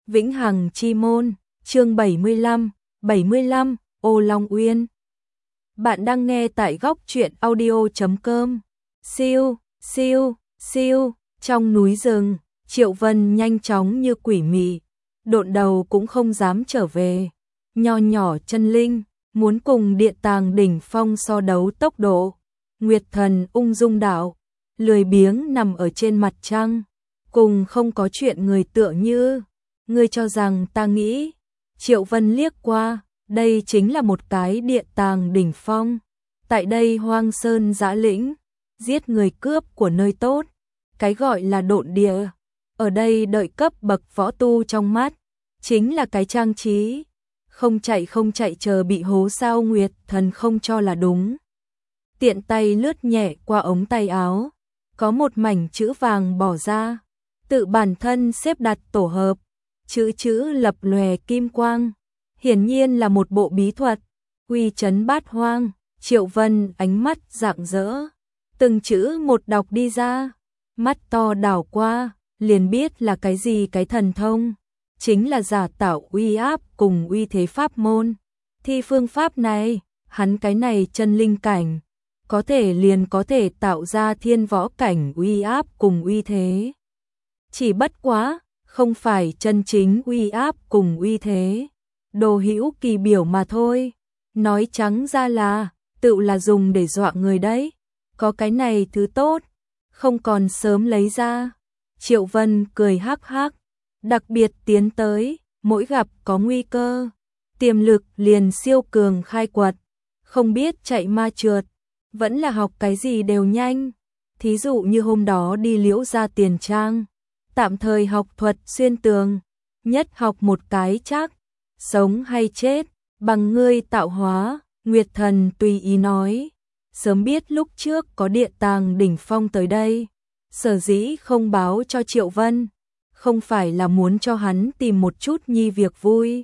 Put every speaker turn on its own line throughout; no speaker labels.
Vĩnh Hằng Chi Môn, chương 75, Ô Long Uyên. Bạn đang nghe tại góc truyện audio.com. Siêu, trong núi rừng, Triệu Vân nhanh chóng như quỷ mị, độn đầu cũng không dám trở về. Nho nhỏ chân linh, muốn cùng Địa Tàng đỉnh phong so đấu tốc độ. Nguyệt Thần ung dung đạo, lười biếng nằm ở trên mặt trăng, cùng không có chuyện người tựa như. Ngươi cho rằng ta nghĩ? Triệu Vân liếc qua, đây chính là một cái Địa Tàng đỉnh phong. Tại đây hoang sơn dã lĩnh, giết người cướp của nơi tốt. Cái gọi là độn địa, ở đây đợi cấp bậc võ tu trong mắt, chính là cái trang trí. Không chạy chờ bị hố sao? Nguyệt Thần không cho là đúng. Tiện tay lướt nhẹ qua ống tay áo, có một mảnh chữ vàng bỏ ra, tự bản thân xếp đặt tổ hợp, chữ lập lòe kim quang, hiển nhiên là một bộ bí thuật, uy chấn bát hoang. Triệu Vân ánh mắt rạng rỡ, từng chữ một đọc đi ra, mắt to đảo qua, liền biết là cái gì. Cái thần thông, chính là giả tạo uy áp cùng uy thế pháp môn. Thi phương pháp này, hắn cái này chân linh cảnh, có thể liền có thể tạo ra thiên võ cảnh uy áp cùng uy thế. Chỉ bất quá, không phải chân chính uy áp cùng uy thế, đồ hữu kỳ biểu mà thôi. Nói trắng ra là, tự là dùng để dọa người đấy. Có cái này thứ tốt, không còn sớm lấy ra. Triệu Vân cười hắc hắc, đặc biệt tiến tới, mỗi gặp có nguy cơ, tiềm lực liền siêu cường khai quật, không biết chạy ma trượt, vẫn là học cái gì đều nhanh. Thí dụ như hôm đó đi Liễu Gia Tiền Trang, tạm thời học thuật xuyên tường, nhất học một cái chắc, sống hay chết, bằng ngươi tạo hóa. Nguyệt Thần tùy ý nói, sớm biết lúc trước có Địa Tàng đỉnh phong tới đây, sở dĩ không báo cho Triệu Vân, không phải là muốn cho hắn tìm một chút nhi việc vui.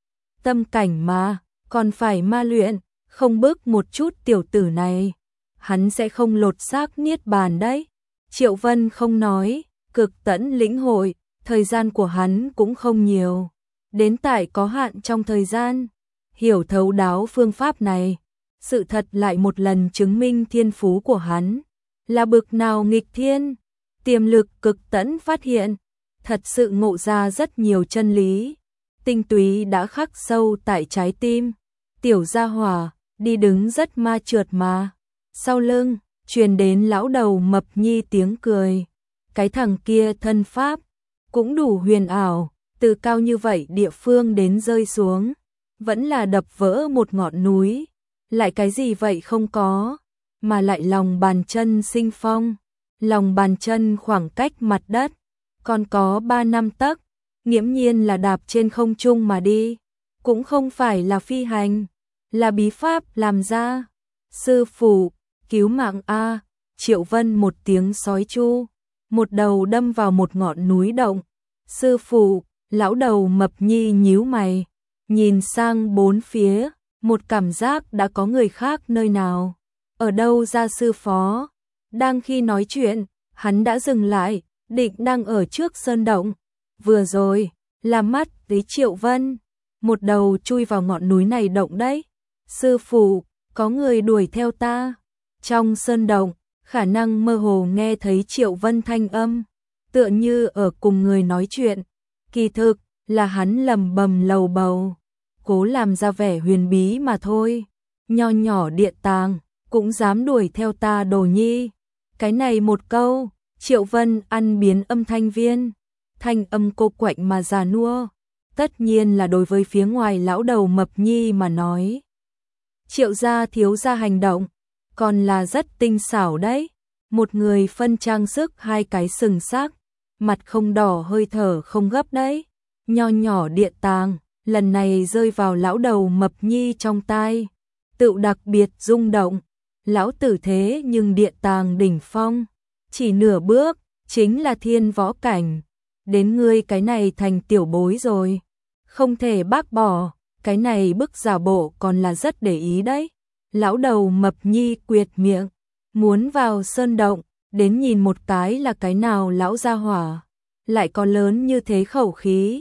Tâm cảnh mà, còn phải ma luyện, không bức một chút tiểu tử này, hắn sẽ không lột xác niết bàn đấy. Triệu Vân không nói, cực tẫn lĩnh hội, thời gian của hắn cũng không nhiều, đến tại có hạn trong thời gian, hiểu thấu đáo phương pháp này. Sự thật lại một lần chứng minh thiên phú của hắn là bực nào nghịch thiên, tiềm lực cực tẫn phát hiện, thật sự ngộ ra rất nhiều chân lý, tinh túy đã khắc sâu tại trái tim. Tiểu gia hỏa, đi đứng rất ma trượt mà. Sau lưng, truyền đến lão đầu mập nhi tiếng cười. Cái thằng kia thân pháp, cũng đủ huyền ảo, từ cao như vậy địa phương đến rơi xuống, vẫn là đập vỡ một ngọn núi. Lại cái gì vậy không có, mà lại lòng bàn chân sinh phong, lòng bàn chân khoảng cách mặt đất, còn có 3-5 tấc, nghiễm nhiên là đạp trên không trung mà đi, cũng không phải là phi hành, là bí pháp làm ra. Sư phụ, cứu mạng a! Triệu Vân một tiếng sói chu, một đầu đâm vào một ngọn núi động. Sư phụ, lão đầu mập nhi nhíu mày, nhìn sang bốn phía, một cảm giác đã có người khác nơi nào. Ở đâu ra sư phó? Đang khi nói chuyện, hắn đã dừng lại, định đang ở trước sơn động. Vừa rồi, là mắt với Triệu Vân, một đầu chui vào ngọn núi này động đấy. Sư phụ, có người đuổi theo ta. Trong sơn động, khả năng mơ hồ nghe thấy Triệu Vân thanh âm, tựa như ở cùng người nói chuyện. Kỳ thực, là hắn lầm bầm lầu bầu, cố làm ra vẻ huyền bí mà thôi. Nho nhỏ Địa Tàng, cũng dám đuổi theo ta đồ nhi. Cái này một câu, Triệu Vân ăn biến âm thanh viên, thanh âm cô quạnh mà già nua, tất nhiên là đối với phía ngoài lão đầu mập nhi mà nói. Triệu gia thiếu gia hành động, còn là rất tinh xảo đấy. Một người phân trang sức hai cái sừng sắc, mặt không đỏ hơi thở không gấp đấy. Nho nhỏ Địa Tàng, lần này rơi vào lão đầu mập nhi trong tai, tự đặc biệt rung động. Lão tử thế nhưng Địa Tàng đỉnh phong, chỉ nửa bước, chính là thiên võ cảnh. Đến ngươi cái này thành tiểu bối rồi, không thể bác bỏ, cái này bức giả bộ còn là rất để ý đấy. Lão đầu mập nhi quyệt miệng, muốn vào sơn động, đến nhìn một cái là cái nào lão gia hỏa, lại có lớn như thế khẩu khí.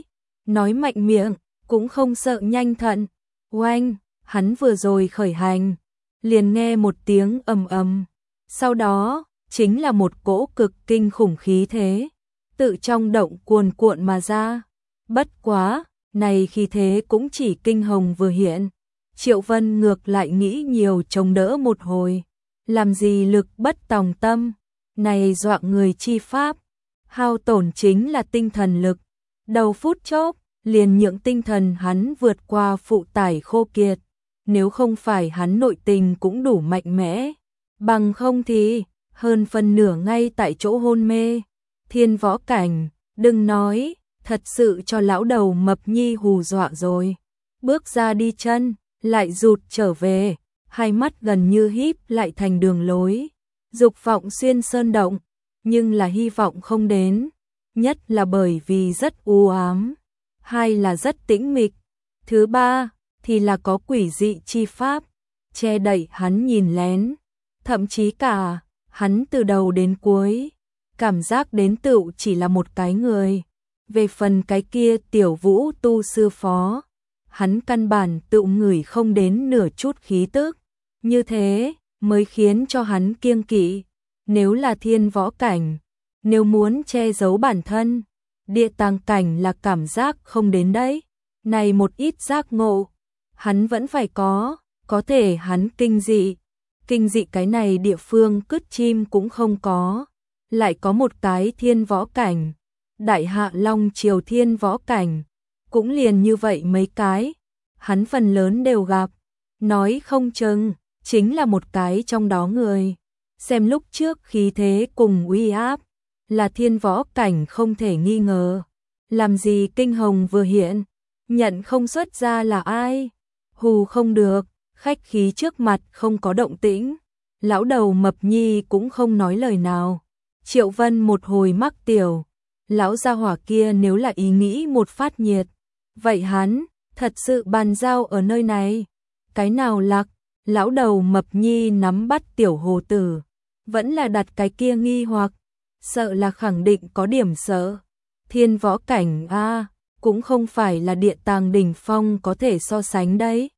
nói mạnh miệng, cũng không sợ nhanh thận. Oanh, hắn vừa rồi khởi hành, liền nghe một tiếng ầm ầm, sau đó chính là một cỗ cực kinh khủng khí thế, tự trong động cuồn cuộn mà ra. Bất quá, này khí thế cũng chỉ kinh hồng vừa hiện. Triệu Vân ngược lại nghĩ nhiều chống đỡ một hồi, làm gì lực bất tòng tâm, này dọa người chi pháp, hao tổn chính là tinh thần lực. Đầu phút chốc, liền nhượng tinh thần hắn vượt qua phụ tải khô kiệt, nếu không phải hắn nội tình cũng đủ mạnh mẽ, bằng không thì hơn phân nửa ngay tại chỗ hôn mê. Thiên võ cảnh, đừng nói, thật sự cho lão đầu mập nhi hù dọa rồi. Bước ra đi chân, lại rụt trở về, hai mắt gần như híp lại thành đường lối. Dục vọng xuyên sơn động, nhưng là hy vọng không đến. Nhất là bởi vì rất u ám, hai là rất tĩnh mịch, thứ ba thì là có quỷ dị chi pháp, che đậy hắn nhìn lén. Thậm chí cả, hắn từ đầu đến cuối, cảm giác đến tựu chỉ là một cái người. Về phần cái kia tiểu vũ tu sư phó, hắn căn bản tựu ngửi không đến nửa chút khí tức. Như thế, mới khiến cho hắn kiêng kỵ. Nếu là thiên võ cảnh, nếu muốn che giấu bản thân, địa tàng cảnh là cảm giác không đến đấy. Này một ít giác ngộ, hắn vẫn phải có thể hắn kinh dị. Kinh dị cái này địa phương cứt chim cũng không có. Lại có một cái thiên võ cảnh, đại hạ long triều thiên võ cảnh, cũng liền như vậy mấy cái, hắn phần lớn đều gặp, nói không chừng chính là một cái trong đó người. Xem lúc trước khí thế cùng uy áp, là thiên võ cảnh không thể nghi ngờ. Làm gì kinh hồng vừa hiện, nhận không xuất ra là ai, hù không được, khách khí trước mặt không có động tĩnh. Lão đầu mập nhi cũng không nói lời nào. Triệu Vân một hồi mắc tiểu, lão gia hỏa kia nếu là ý nghĩ một phát nhiệt, vậy hắn thật sự bàn giao ở nơi này. Cái nào lạc, lão đầu mập nhi nắm bắt tiểu hồ tử, vẫn là đặt cái kia nghi hoặc, sợ là khẳng định có điểm sợ. Thiên võ cảnh a, cũng không phải là địa tàng đỉnh phong có thể so sánh đấy.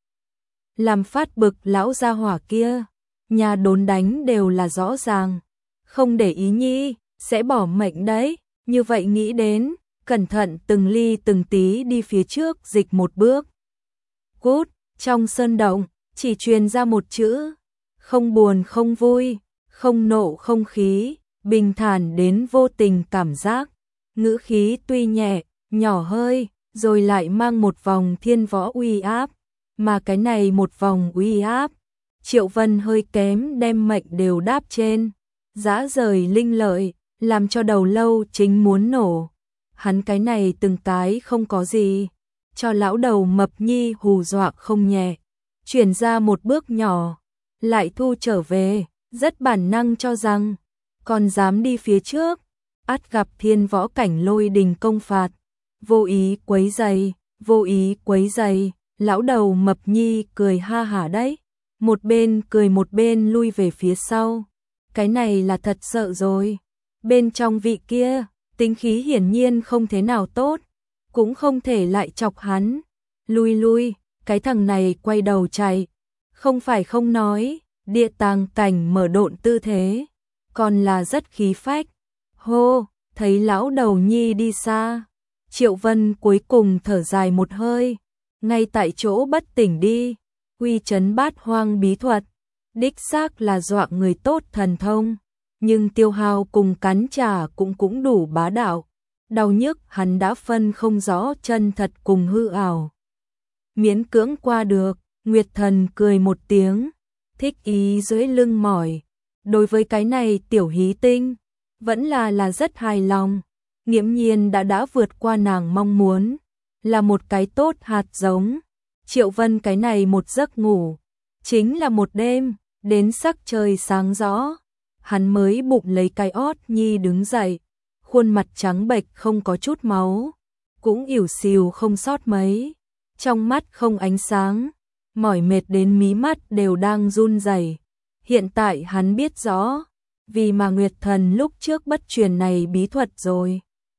Làm phát bực lão gia hỏa kia, nhà đốn đánh đều là rõ ràng, không để ý nhi, sẽ bỏ mệnh đấy. Như vậy nghĩ đến, cẩn thận từng ly từng tí đi phía trước dịch một bước. Cút, trong sơn động, chỉ truyền ra một chữ, không buồn không vui, không nộ không khí, bình thản đến vô tình cảm giác. Ngữ khí tuy nhẹ, nhỏ hơi, rồi lại mang một vòng thiên võ uy áp, mà cái này một vòng uy áp, Triệu Vân hơi kém đem mệnh đều đáp trên, dã rời linh lợi, làm cho đầu lâu chính muốn nổ. Hắn cái này từng cái không có gì, cho lão đầu mập nhi hù dọa không nhẹ. Chuyển ra một bước nhỏ, lại thu trở về, rất bản năng cho rằng, còn dám đi phía trước, ắt gặp thiên võ cảnh lôi đình công phạt. Vô ý quấy giày, vô ý quấy giày, lão đầu mập nhi cười ha hả đấy. Một bên cười một bên lui về phía sau. Cái này là thật sợ rồi. Bên trong vị kia, tính khí hiển nhiên không thế nào tốt, cũng không thể lại chọc hắn. Lui lui, cái thằng này quay đầu chạy. Không phải không nói, địa tàng cảnh mở độn tư thế, còn là rất khí phách. Hô, thấy lão đầu nhi đi xa, Triệu Vân cuối cùng thở dài một hơi, ngay tại chỗ bất tỉnh đi. Uy chấn bát hoang bí thuật, đích xác là dọa người tốt thần thông, nhưng tiêu hao cùng cắn trả cũng đủ bá đạo. Đau nhức hắn đã phân không rõ chân thật cùng hư ảo. Miễn cưỡng qua được, Nguyệt Thần cười một tiếng, thích ý dưới lưng mỏi. Đối với cái này tiểu hí tinh, vẫn là rất hài lòng. Nghiễm nhiên đã vượt qua nàng mong muốn, là một cái tốt hạt giống. Triệu Vân cái này một giấc ngủ, chính là một đêm, đến sắc trời sáng rõ, hắn mới bụng lấy cái ót nhi đứng dậy, khuôn mặt trắng bệch không có chút máu, cũng ỉu xìu không sót mấy, trong mắt không ánh sáng, mỏi mệt đến mí mắt đều đang run rẩy. Hiện tại hắn biết rõ, vì mà Nguyệt Thần lúc trước bất truyền này bí thuật rồi.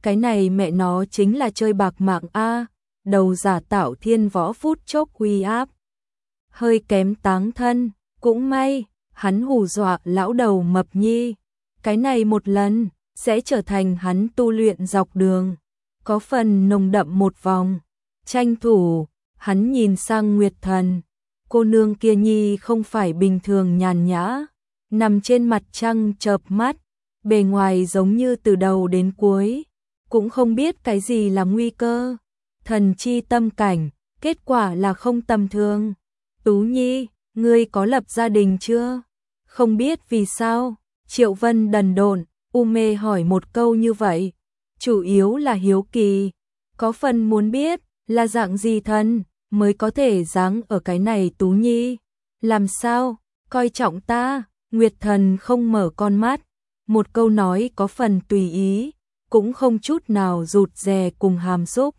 cái này mẹ nó chính là chơi bạc mạng a, đầu giả tạo thiên võ phút chốc uy áp. Hơi kém táng thân, cũng may, hắn hù dọa lão đầu mập nhi. Cái này một lần, sẽ trở thành hắn tu luyện dọc đường. Có phần nồng đậm một vòng. Tranh thủ, hắn nhìn sang Nguyệt Thần. Cô nương kia nhi không phải bình thường nhàn nhã. Nằm trên mặt trăng chợp mắt. Bề ngoài giống như từ đầu đến cuối. Cũng không biết cái gì là nguy cơ. Thần chi tâm cảnh, kết quả là không tầm thường. Tú Nhi, ngươi có lập gia đình chưa? Không biết vì sao, Triệu Vân đần độn, u mê hỏi một câu như vậy. Chủ yếu là hiếu kỳ, có phần muốn biết là dạng gì thần mới có thể giáng ở cái này Tú Nhi. Làm sao, coi trọng ta, Nguyệt Thần không mở con mắt. Một câu nói có phần tùy ý, cũng không chút nào rụt rè cùng hàm xúc.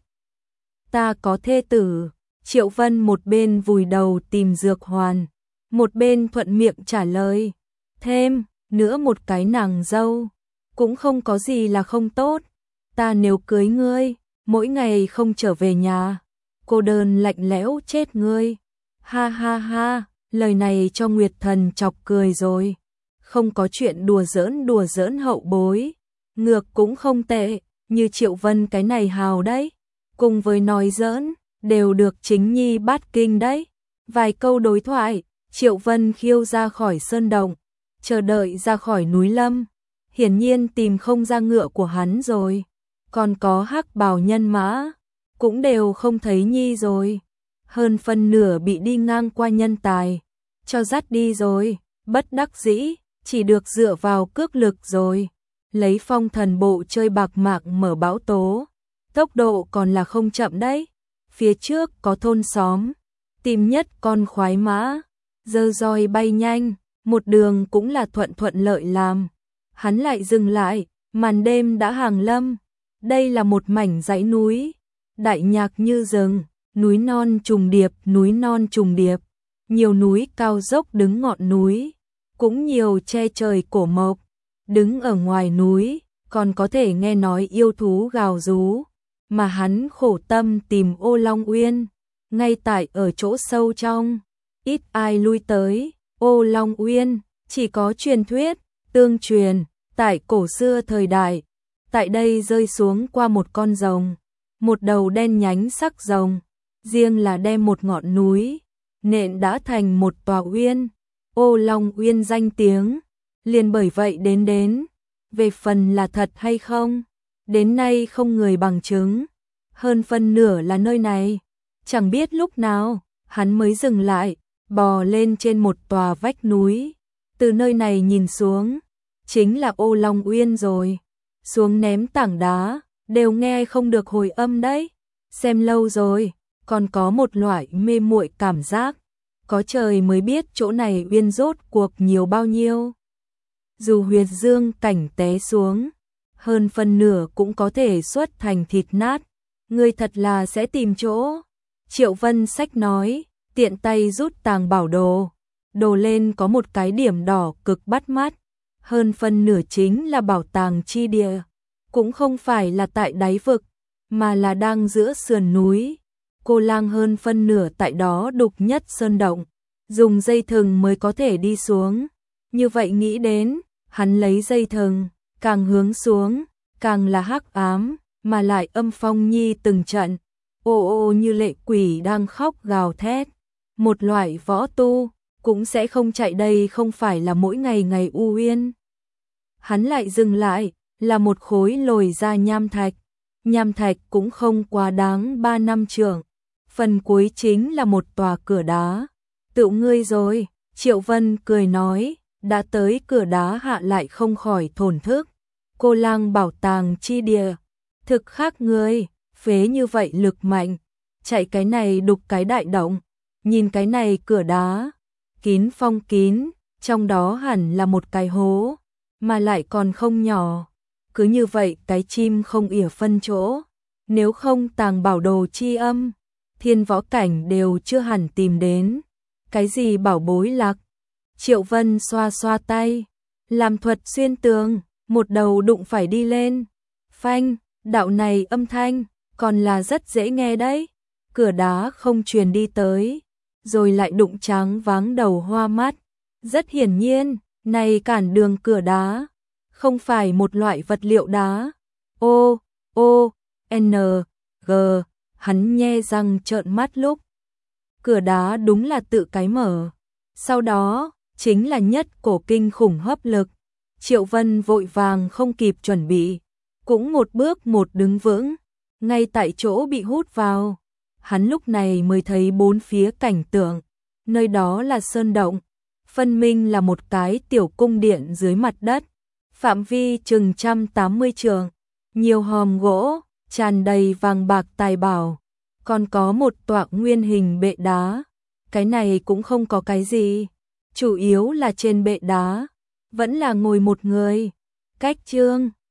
Ta có thê tử. Triệu Vân một bên vùi đầu tìm dược hoàn, một bên thuận miệng trả lời. Thêm, nữa một cái nàng dâu, cũng không có gì là không tốt. Ta nếu cưới ngươi, mỗi ngày không trở về nhà, cô đơn lạnh lẽo chết ngươi. Ha ha ha, lời này cho Nguyệt Thần chọc cười rồi. Không có chuyện đùa giỡn hậu bối. Ngược cũng không tệ, như Triệu Vân cái này hào đấy. Cùng với nói giỡn, đều được chính nhi bát kinh đấy. Vài câu đối thoại, Triệu Vân khiêu ra khỏi sơn động, chờ đợi ra khỏi núi lâm. Hiển nhiên tìm không ra ngựa của hắn rồi. Còn có hắc bào nhân mã, cũng đều không thấy nhi rồi. Hơn phân nửa bị đi ngang qua nhân tài, cho dắt đi rồi, bất đắc dĩ, chỉ được dựa vào cước lực rồi. Lấy phong thần bộ chơi bạc mạng mở bão tố, tốc độ còn là không chậm đấy. Phía trước có thôn xóm, tìm nhất con khoái mã, dơ roi bay nhanh, một đường cũng là thuận lợi làm. Hắn lại dừng lại, màn đêm đã hàng lâm. Đây là một mảnh dãy núi, đại nhạc như rừng, núi non trùng điệp, nhiều núi cao dốc đứng ngọn núi, cũng nhiều che trời cổ mộc. Đứng ở ngoài núi, còn có thể nghe nói yêu thú gào rú. Mà hắn khổ tâm tìm Ô Long Uyên, ngay tại ở chỗ sâu trong, ít ai lui tới. Ô Long Uyên chỉ có truyền thuyết, tương truyền, tại cổ xưa thời đại, tại đây rơi xuống qua một con rồng, một đầu đen nhánh sắc rồng, riêng là đem một ngọn núi nện đã thành một tòa uyên. Ô Long Uyên danh tiếng, liền bởi vậy đến. Về phần là thật hay không, đến nay không người bằng chứng. Hơn phân nửa là nơi này. Chẳng biết lúc nào, hắn mới dừng lại, bò lên trên một tòa vách núi. Từ nơi này nhìn xuống, chính là Ô Long Uyên rồi. Xuống ném tảng đá, đều nghe không được hồi âm đấy. Xem lâu rồi, còn có một loại mê muội cảm giác. Có trời mới biết chỗ này uyên rốt cuộc nhiều bao nhiêu. Dù huyệt dương cảnh té xuống, hơn phân nửa cũng có thể xuất thành thịt nát. Ngươi thật là sẽ tìm chỗ. Triệu Vân sách nói, tiện tay rút tàng bảo đồ. Đồ lên có một cái điểm đỏ cực bắt mắt. Hơn phân nửa chính là bảo tàng chi địa. Cũng không phải là tại đáy vực, mà là đang giữa sườn núi. Cô lang hơn phân nửa tại đó đục nhất sơn động. Dùng dây thừng mới có thể đi xuống. Như vậy nghĩ đến, hắn lấy dây thừng, càng hướng xuống, càng là hắc ám, mà lại âm phong nhi từng trận, ô ô như lệ quỷ đang khóc gào thét. Một loại võ tu, cũng sẽ không chạy đây không phải là mỗi ngày u uyên. Hắn lại dừng lại, là một khối lồi ra nham thạch. Nham thạch cũng không quá đáng 3 năm trượng. Phần cuối chính là một tòa cửa đá. Tựu ngươi rồi, Triệu Vân cười nói, đã tới cửa đá hạ lại không khỏi thổn thức. Cô lang bảo tàng chi địa, thực khác ngươi, phế như vậy lực mạnh, chạy cái này đục cái đại động, nhìn cái này cửa đá, kín phong kín, trong đó hẳn là một cái hố, mà lại còn không nhỏ. Cứ như vậy cái chim không ỉa phân chỗ, nếu không tàng bảo đồ chi âm, thiên võ cảnh đều chưa hẳn tìm đến. Cái gì bảo bối lạc? Triệu Vân xoa xoa tay, làm thuật xuyên tường, một đầu đụng phải đi lên. Phanh, Đạo này âm thanh, còn là rất dễ nghe đấy. Cửa đá không truyền đi tới, rồi lại đụng tráng váng đầu hoa mắt. Rất hiển nhiên, này cản đường cửa đá, không phải một loại vật liệu đá. O, O, N, G, hắn nhe răng trợn mắt lúc. Cửa đá đúng là tự cái mở. Sau đó, chính là nhất cổ kinh khủng hấp lực. Triệu Vân vội vàng không kịp chuẩn bị, cũng một bước một đứng vững, ngay tại chỗ bị hút vào. Hắn lúc này mới thấy bốn phía cảnh tượng, nơi đó là sơn động, phân minh là một cái tiểu cung điện dưới mặt đất, phạm vi chừng 180 trượng, nhiều hòm gỗ, tràn đầy vàng bạc tài bảo, còn có một tọa nguyên hình bệ đá. Cái này cũng không có cái gì, chủ yếu là trên bệ đá vẫn là ngồi một người. Cách chương